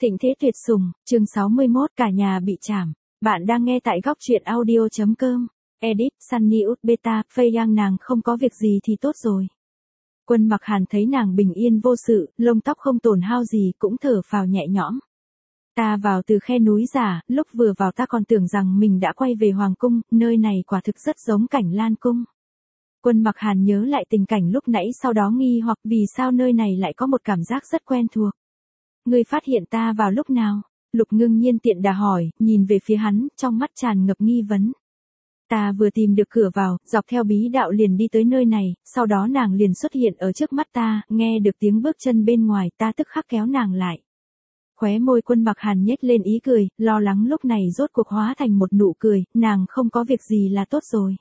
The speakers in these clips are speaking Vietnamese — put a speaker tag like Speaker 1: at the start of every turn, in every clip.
Speaker 1: Thịnh thế tuyệt sủng, chương 61, cả nhà bị trảm. Bạn đang nghe tại góc truyện audio.com. Edit, Sunny Ut Beta, Phây Yang nàng không có việc gì thì tốt rồi. Quân Mặc Hàn thấy nàng bình yên vô sự, lông tóc không tổn hao gì cũng thở phào nhẹ nhõm. Ta vào từ khe núi giả, lúc vừa vào ta còn tưởng rằng mình đã quay về Hoàng Cung, nơi này quả thực rất giống cảnh Lan Cung. Quân Mặc Hàn nhớ lại tình cảnh lúc nãy sau đó nghi hoặc vì sao nơi này lại có một cảm giác rất quen thuộc. Ngươi phát hiện ta vào lúc nào? Lục Ngưng Nhiên tiện đà hỏi, nhìn về phía hắn, trong mắt tràn ngập nghi vấn. Ta vừa tìm được cửa vào, dọc theo bí đạo liền đi tới nơi này, sau đó nàng liền xuất hiện ở trước mắt ta, nghe được tiếng bước chân bên ngoài ta tức khắc kéo nàng lại. Khóe môi Quân Mặc Hàn nhếch lên ý cười, lo lắng lúc này rốt cuộc hóa thành một nụ cười, nàng không có việc gì là tốt rồi.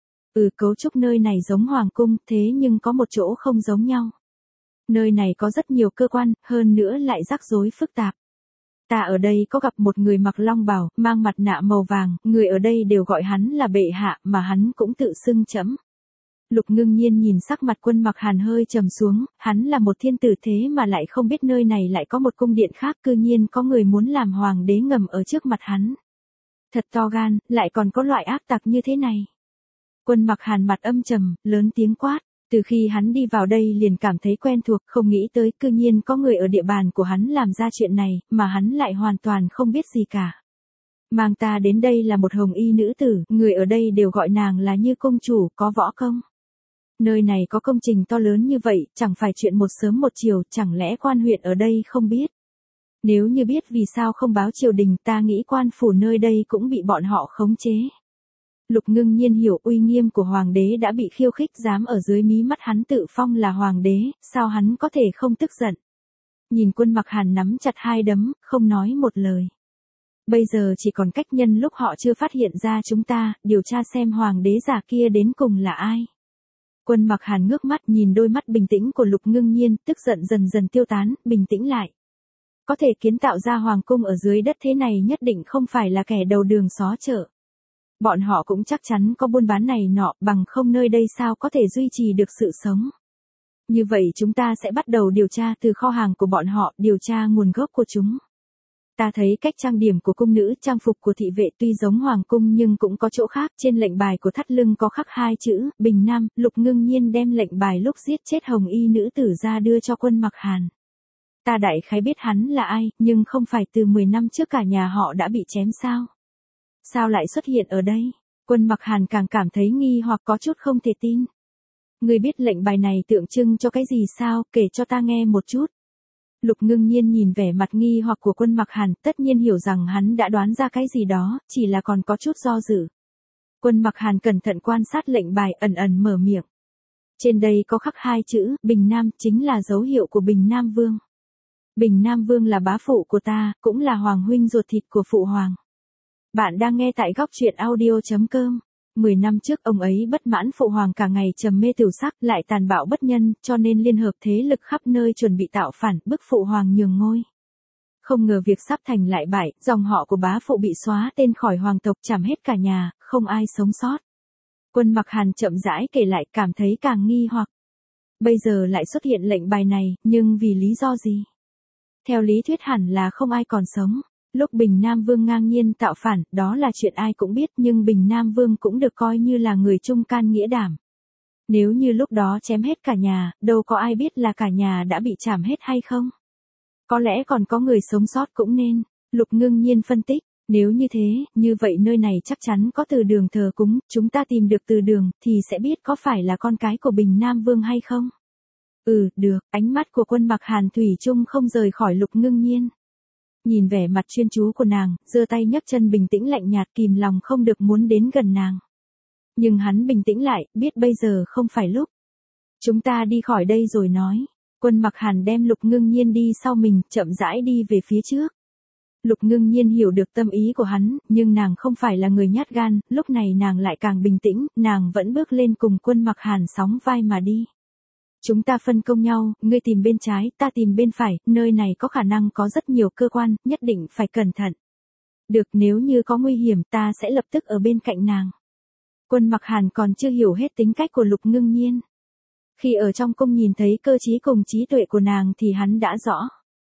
Speaker 1: Cấu trúc nơi này giống Hoàng Cung, thế nhưng có một chỗ không giống nhau. Nơi này có rất nhiều cơ quan, hơn nữa lại rắc rối phức tạp. Ta ở đây có gặp một người mặc long bào, mang mặt nạ màu vàng, người ở đây đều gọi hắn là bệ hạ, mà hắn cũng tự xưng trẫm. Lục Ngưng Nhiên nhìn sắc mặt Quân Mặc Hàn hơi trầm xuống, hắn là một thiên tử thế mà lại không biết nơi này lại có một cung điện khác, cư nhiên có người muốn làm hoàng đế ngầm ở trước mặt hắn. Thật to gan, lại còn có loại ác tặc như thế này. Quân Mặc Hàn mặt âm trầm, lớn tiếng quát. Từ khi hắn đi vào đây liền cảm thấy quen thuộc, không nghĩ tới cư nhiên có người ở địa bàn của hắn làm ra chuyện này, mà hắn lại hoàn toàn không biết gì cả. Mang ta đến đây là một hồng y nữ tử, người ở đây đều gọi nàng là Như công chủ, có võ công. Nơi này có công trình to lớn như vậy, chẳng phải chuyện một sớm một chiều, chẳng lẽ quan huyện ở đây không biết. Nếu như biết vì sao không báo triều đình, ta nghĩ quan phủ nơi đây cũng bị bọn họ khống chế. Lục Ngưng Nhiên hiểu uy nghiêm của hoàng đế đã bị khiêu khích, dám ở dưới mí mắt hắn tự phong là hoàng đế, sao hắn có thể không tức giận. Nhìn Quân Mặc Hàn nắm chặt hai đấm, không nói một lời. Bây giờ chỉ còn cách nhân lúc họ chưa phát hiện ra chúng ta, điều tra xem hoàng đế giả kia đến cùng là ai. Quân Mặc Hàn ngước mắt nhìn đôi mắt bình tĩnh của Lục Ngưng Nhiên, tức giận dần dần tiêu tán, bình tĩnh lại. Có thể kiến tạo ra hoàng cung ở dưới đất thế này nhất định không phải là kẻ đầu đường xó chợ. Bọn họ cũng chắc chắn có buôn bán này nọ, bằng không nơi đây sao có thể duy trì được sự sống. Như vậy chúng ta sẽ bắt đầu điều tra từ kho hàng của bọn họ, điều tra nguồn gốc của chúng. Ta thấy cách trang điểm của cung nữ, trang phục của thị vệ tuy giống hoàng cung nhưng cũng có chỗ khác, trên lệnh bài của thắt lưng có khắc hai chữ, Bình Nam. Lục Ngưng Nhiên đem lệnh bài lúc giết chết hồng y nữ tử ra đưa cho Quân Mặc Hàn. Ta đại khái biết hắn là ai, nhưng không phải từ 10 năm trước cả nhà họ đã bị chém sao? Sao lại xuất hiện ở đây? Quân Mặc Hàn càng cảm thấy nghi hoặc có chút không thể tin. Ngươi biết lệnh bài này tượng trưng cho cái gì sao, kể cho ta nghe một chút. Lục Ngưng Nhiên nhìn vẻ mặt nghi hoặc của Quân Mặc Hàn, tất nhiên hiểu rằng hắn đã đoán ra cái gì đó, chỉ là còn có chút do dự. Quân Mặc Hàn cẩn thận quan sát lệnh bài, ẩn ẩn mở miệng. Trên đây có khắc hai chữ, Bình Nam, chính là dấu hiệu của Bình Nam Vương. Bình Nam Vương là bá phụ của ta, cũng là hoàng huynh ruột thịt của phụ hoàng. Bạn đang nghe tại góc truyện audio.com. 10 năm trước ông ấy bất mãn phụ hoàng cả ngày trầm mê tửu sắc, lại tàn bạo bất nhân, cho nên liên hợp thế lực khắp nơi chuẩn bị tạo phản, bức phụ hoàng nhường ngôi. Không ngờ việc sắp thành lại bại, dòng họ của bá phụ bị xóa tên khỏi hoàng tộc, trảm hết cả nhà, không ai sống sót. Quân Mặc Hàn chậm rãi kể lại, cảm thấy càng nghi hoặc. Bây giờ lại xuất hiện lệnh bài này, nhưng vì lý do gì? Theo lý thuyết hẳn là không ai còn sống. Lúc Bình Nam Vương ngang nhiên tạo phản, đó là chuyện ai cũng biết, nhưng Bình Nam Vương cũng được coi như là người trung can nghĩa đảm. Nếu như lúc đó chém hết cả nhà, đâu có ai biết là cả nhà đã bị trảm hết hay không? Có lẽ còn có người sống sót cũng nên. Lục Ngưng Nhiên phân tích, nếu như thế, như vậy nơi này chắc chắn có từ đường thờ cúng, chúng ta tìm được từ đường, thì sẽ biết có phải là con cái của Bình Nam Vương hay không? Được, ánh mắt của Quân Mặc Hàn thủy chung không rời khỏi Lục Ngưng Nhiên. Nhìn vẻ mặt chuyên chú của nàng, giơ tay nhấc chân bình tĩnh lạnh nhạt, kìm lòng không được muốn đến gần nàng. Nhưng hắn bình tĩnh lại, biết bây giờ không phải lúc. Chúng ta đi khỏi đây rồi nói. Quân Mặc Hàn đem Lục Ngưng Nhiên đi sau mình, chậm rãi đi về phía trước. Lục Ngưng Nhiên hiểu được tâm ý của hắn, nhưng nàng không phải là người nhát gan, lúc này nàng lại càng bình tĩnh, nàng vẫn bước lên cùng Quân Mặc Hàn sóng vai mà đi. Chúng ta phân công nhau, ngươi tìm bên trái, ta tìm bên phải, nơi này có khả năng có rất nhiều cơ quan, nhất định phải cẩn thận. Được, nếu như có nguy hiểm ta sẽ lập tức ở bên cạnh nàng. Quân Mặc Hàn còn chưa hiểu hết tính cách của Lục Ngưng Nhiên. Khi ở trong cung nhìn thấy cơ trí cùng trí tuệ của nàng thì hắn đã rõ.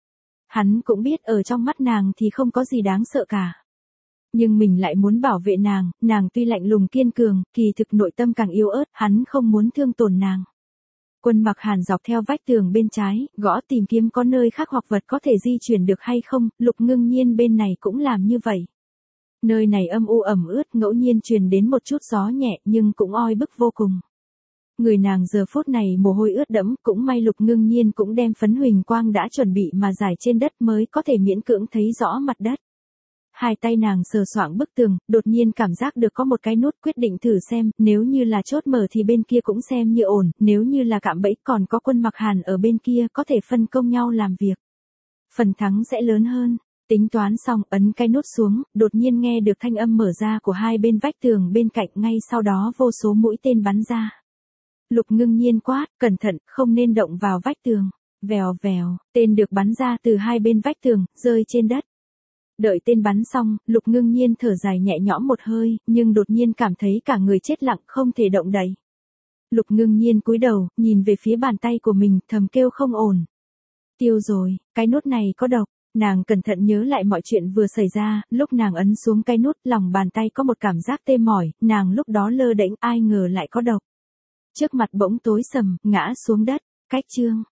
Speaker 1: Hắn cũng biết ở trong mắt nàng thì không có gì đáng sợ cả. Nhưng mình lại muốn bảo vệ nàng tuy lạnh lùng kiên cường, kỳ thực nội tâm càng yếu ớt, hắn không muốn thương tổn nàng. Quân Mặc Hàn dọc theo vách tường bên trái, gõ tìm kiếm có nơi khác hoặc vật có thể di chuyển được hay không, Lục Ngưng Nhiên bên này cũng làm như vậy. Nơi này âm u ẩm ướt, ngẫu nhiên truyền đến một chút gió nhẹ nhưng cũng oi bức vô cùng. Người nàng giờ phút này mồ hôi ướt đẫm, cũng may Lục Ngưng Nhiên cũng đem phấn huỳnh quang đã chuẩn bị mà rải trên đất mới có thể miễn cưỡng thấy rõ mặt đất. Hai tay nàng sờ soạng bức tường, đột nhiên cảm giác được có một cái nút, quyết định thử xem, nếu như là chốt mở thì bên kia cũng xem như ổn, nếu như là cạm bẫy còn có Quân Mặc Hàn ở bên kia có thể phân công nhau làm việc. Phần thắng sẽ lớn hơn. Tính toán xong, ấn cái nút xuống, đột nhiên nghe được thanh âm mở ra của hai bên vách tường bên cạnh, ngay sau đó vô số mũi tên bắn ra. Lục Ngưng Nhiên quát, cẩn thận, không nên động vào vách tường. Vèo vèo, tên được bắn ra từ hai bên vách tường, rơi trên đất. Đợi tên bắn xong, Lục Ngưng Nhiên thở dài nhẹ nhõm một hơi, nhưng đột nhiên cảm thấy cả người chết lặng, không thể động đậy. Lục Ngưng Nhiên cúi đầu, nhìn về phía bàn tay của mình, thầm kêu không ổn. Tiêu rồi, cái nút này có độc. Nàng cẩn thận nhớ lại mọi chuyện vừa xảy ra, lúc nàng ấn xuống cái nút, lòng bàn tay có một cảm giác tê mỏi, nàng lúc đó lơ đễnh, ai ngờ lại có độc. Trước mặt bỗng tối sầm, ngã xuống đất. Cách chương